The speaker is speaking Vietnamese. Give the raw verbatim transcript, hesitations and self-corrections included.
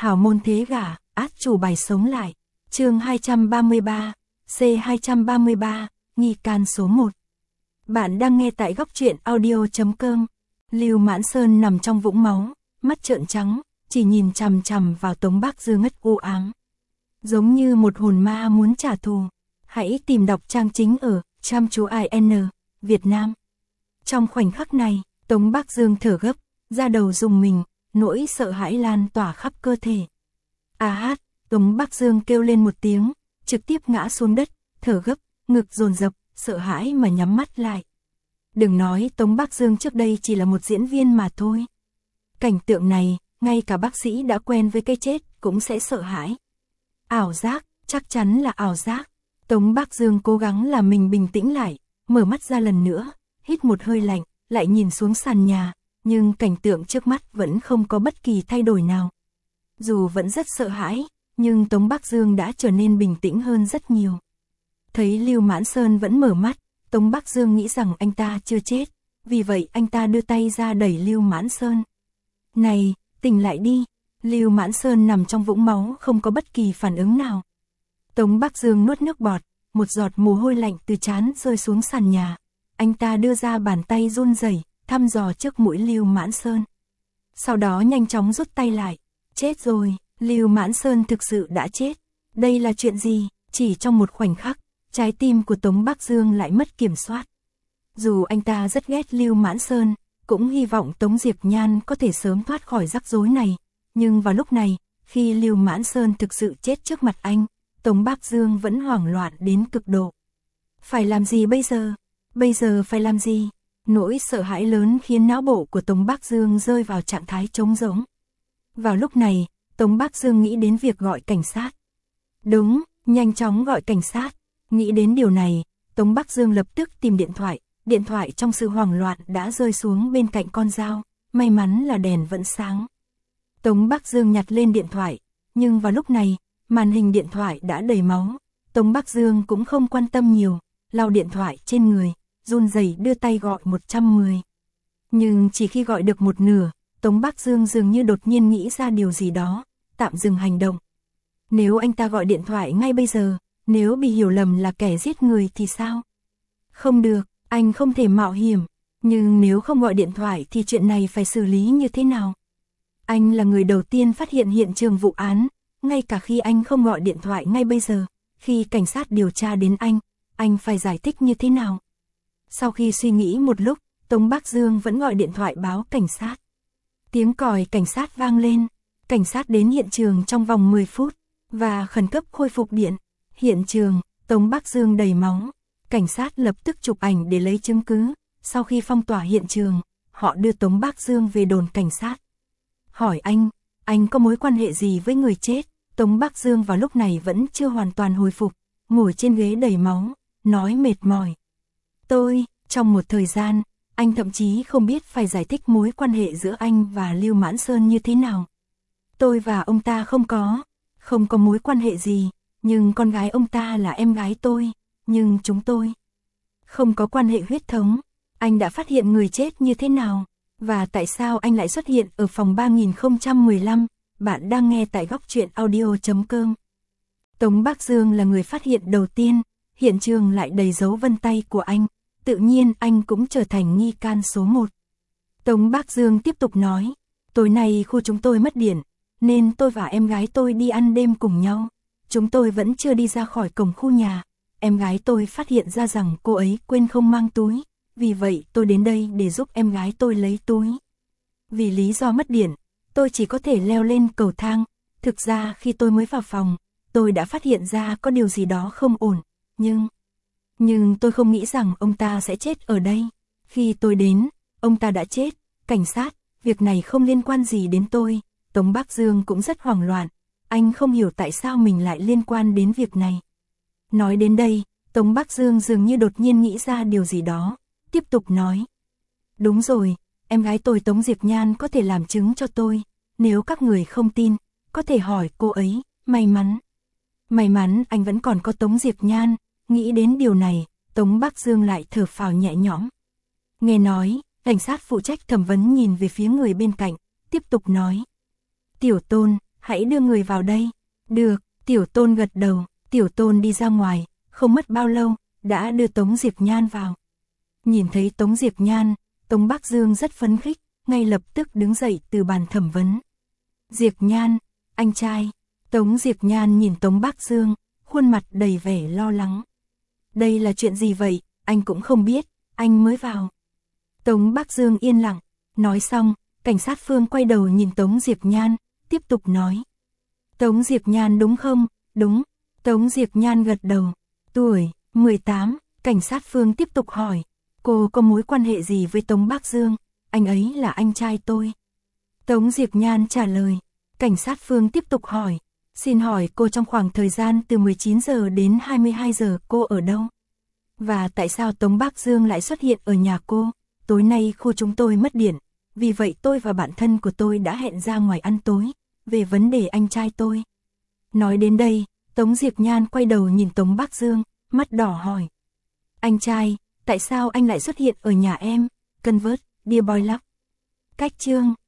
hảo môn thế gả, át chủ bài sống lại. Chương hai trăm ba mươi ba, C hai trăm ba mươi ba, nghi can số một. Bạn đang nghe tại góc truyện audio chấm com. Lưu Mãn Sơn nằm trong vũng máu, mắt trợn trắng, chỉ nhìn chằm chằm vào Tống Bác Dương ngất u ám. Giống như một hồn ma muốn trả thù. Hãy tìm đọc trang chính ở chăm chú i n Việt Nam. Trong khoảnh khắc này, Tống Bác Dương thở gấp, da đầu rùng mình, nỗi sợ hãi lan tỏa khắp cơ thể. A hát, Tống Bác Dương kêu lên một tiếng, trực tiếp ngã xuống đất, thở gấp, ngực dồn dập, sợ hãi mà nhắm mắt lại. Đừng nói Tống Bác Dương trước đây chỉ là một diễn viên mà thôi. Cảnh tượng này, ngay cả bác sĩ đã quen với cái chết cũng sẽ sợ hãi. Ảo giác, chắc chắn là ảo giác. Tống Bác Dương cố gắng làm mình bình tĩnh lại, mở mắt ra lần nữa, hít một hơi lạnh, lại nhìn xuống sàn nhà, nhưng cảnh tượng trước mắt vẫn không có bất kỳ thay đổi nào. Dù vẫn rất sợ hãi, nhưng Tống Bác Dương đã trở nên bình tĩnh hơn rất nhiều. Thấy Lưu Mãn Sơn vẫn mở mắt, Tống Bác Dương nghĩ rằng anh ta chưa chết, vì vậy anh ta đưa tay ra đẩy Lưu Mãn Sơn. Này, tỉnh lại đi. Lưu Mãn Sơn nằm trong vũng máu không có bất kỳ phản ứng nào. Tống Bác Dương nuốt nước bọt, một giọt mồ hôi lạnh từ trán rơi xuống sàn nhà. Anh ta đưa ra bàn tay run rẩy, thăm dò trước mũi Lưu Mãn Sơn. Sau đó nhanh chóng rút tay lại. Chết rồi, Lưu Mãn Sơn thực sự đã chết. Đây là chuyện gì? Chỉ trong một khoảnh khắc, trái tim của Tống Bác Dương lại mất kiểm soát. Dù anh ta rất ghét Lưu Mãn Sơn, cũng hy vọng Tống Diệp Nhan có thể sớm thoát khỏi rắc rối này. Nhưng vào lúc này, khi Lưu Mãn Sơn thực sự chết trước mặt anh, Tống Bác Dương vẫn hoảng loạn đến cực độ. Phải làm gì bây giờ? Bây giờ phải làm gì? Nỗi sợ hãi lớn khiến não bộ của Tống Bác Dương rơi vào trạng thái trống rỗng. Vào lúc này, Tống Bác Dương nghĩ đến việc gọi cảnh sát. Đúng, nhanh chóng gọi cảnh sát. Nghĩ đến điều này, Tống Bác Dương lập tức tìm điện thoại. Điện thoại trong sự hoảng loạn đã rơi xuống bên cạnh con dao. May mắn là đèn vẫn sáng. Tống Bác Dương nhặt lên điện thoại, nhưng vào lúc này, màn hình điện thoại đã đầy máu. Tống Bác Dương cũng không quan tâm nhiều, lau điện thoại trên người, run rẩy đưa tay gọi một trăm mười. Nhưng chỉ khi gọi được một nửa, Tống Bác Dương dường như đột nhiên nghĩ ra điều gì đó, tạm dừng hành động. Nếu anh ta gọi điện thoại ngay bây giờ, nếu bị hiểu lầm là kẻ giết người thì sao? Không được, anh không thể mạo hiểm, nhưng nếu không gọi điện thoại thì chuyện này phải xử lý như thế nào? Anh là người đầu tiên phát hiện hiện trường vụ án, ngay cả khi anh không gọi điện thoại ngay bây giờ, khi cảnh sát điều tra đến anh, anh phải giải thích như thế nào? Sau khi suy nghĩ một lúc, Tống Bác Dương vẫn gọi điện thoại báo cảnh sát. Tiếng còi cảnh sát vang lên, cảnh sát đến hiện trường trong vòng mười phút, và khẩn cấp khôi phục điện. Hiện trường, Tống Bác Dương đầy máu, cảnh sát lập tức chụp ảnh để lấy chứng cứ. Sau khi phong tỏa hiện trường, họ đưa Tống Bác Dương về đồn cảnh sát. Hỏi anh, anh có mối quan hệ gì với người chết? Tống Bác Dương vào lúc này vẫn chưa hoàn toàn hồi phục, ngồi trên ghế đầy máu, nói mệt mỏi. Tôi, trong một thời gian, anh thậm chí không biết phải giải thích mối quan hệ giữa anh và Lưu Mãn Sơn như thế nào. Tôi và ông ta không có, không có mối quan hệ gì, nhưng con gái ông ta là em gái tôi, nhưng chúng tôi không có quan hệ huyết thống. Anh đã phát hiện người chết như thế nào? Và tại sao anh lại xuất hiện ở phòng ba nghìn không trăm mười lăm? Bạn đang nghe tại góc truyện audio chấm com. Tống Bác Dương là người phát hiện đầu tiên, hiện trường lại đầy dấu vân tay của anh, tự nhiên anh cũng trở thành nghi can số một. Tống Bác Dương tiếp tục nói, tối nay khu chúng tôi mất điện, nên tôi và em gái tôi đi ăn đêm cùng nhau. Chúng tôi vẫn chưa đi ra khỏi cổng khu nhà, em gái tôi phát hiện ra rằng cô ấy quên không mang túi. Vì vậy tôi đến đây để giúp em gái tôi lấy túi. Vì lý do mất điện, tôi chỉ có thể leo lên cầu thang. Thực ra khi tôi mới vào phòng, tôi đã phát hiện ra có điều gì đó không ổn. Nhưng, nhưng tôi không nghĩ rằng ông ta sẽ chết ở đây. Khi tôi đến, ông ta đã chết. Cảnh sát, việc này không liên quan gì đến tôi. Tống Bác Dương cũng rất hoảng loạn. Anh không hiểu tại sao mình lại liên quan đến việc này. Nói đến đây, Tống Bác Dương dường như đột nhiên nghĩ ra điều gì đó. Tiếp tục nói. Đúng rồi, em gái tôi Tống Diệp Nhan có thể làm chứng cho tôi. Nếu các người không tin, có thể hỏi cô ấy. May mắn. May mắn anh vẫn còn có Tống Diệp Nhan. Nghĩ đến điều này, Tống Bác Dương lại thở phào nhẹ nhõm. Nghe nói, cảnh sát phụ trách thẩm vấn nhìn về phía người bên cạnh, tiếp tục nói. Tiểu Tôn, hãy đưa người vào đây. Được, Tiểu Tôn gật đầu, Tiểu Tôn đi ra ngoài, không mất bao lâu, đã đưa Tống Diệp Nhan vào. Nhìn thấy Tống Diệp Nhan, Tống Bắc Dương rất phấn khích, ngay lập tức đứng dậy từ bàn thẩm vấn. Diệp Nhan, anh trai. Tống Diệp Nhan nhìn Tống Bắc Dương, khuôn mặt đầy vẻ lo lắng. Đây là chuyện gì vậy, anh cũng không biết, anh mới vào. Tống Bắc Dương yên lặng, nói xong, cảnh sát Phương quay đầu nhìn Tống Diệp Nhan, tiếp tục nói. Tống Diệp Nhan đúng không? Đúng. Tống Diệp Nhan gật đầu. Tuổi, mười tám, cảnh sát Phương tiếp tục hỏi. Cô có mối quan hệ gì với Tống Bắc Dương? Anh ấy là anh trai tôi. Tống Diệp Nhan trả lời. Cảnh sát Phương tiếp tục hỏi. Xin hỏi cô trong khoảng thời gian từ mười chín giờ đến hai mươi hai giờ cô ở đâu? Và tại sao Tống Bắc Dương lại xuất hiện ở nhà cô? Tối nay khu chúng tôi mất điện. Vì vậy tôi và bạn thân của tôi đã hẹn ra ngoài ăn tối. Về vấn đề anh trai tôi. Nói đến đây, Tống Diệp Nhan quay đầu nhìn Tống Bắc Dương, mắt đỏ hỏi. Anh trai, tại sao anh lại xuất hiện ở nhà em? Convert, Dear Boy Love. Cách chương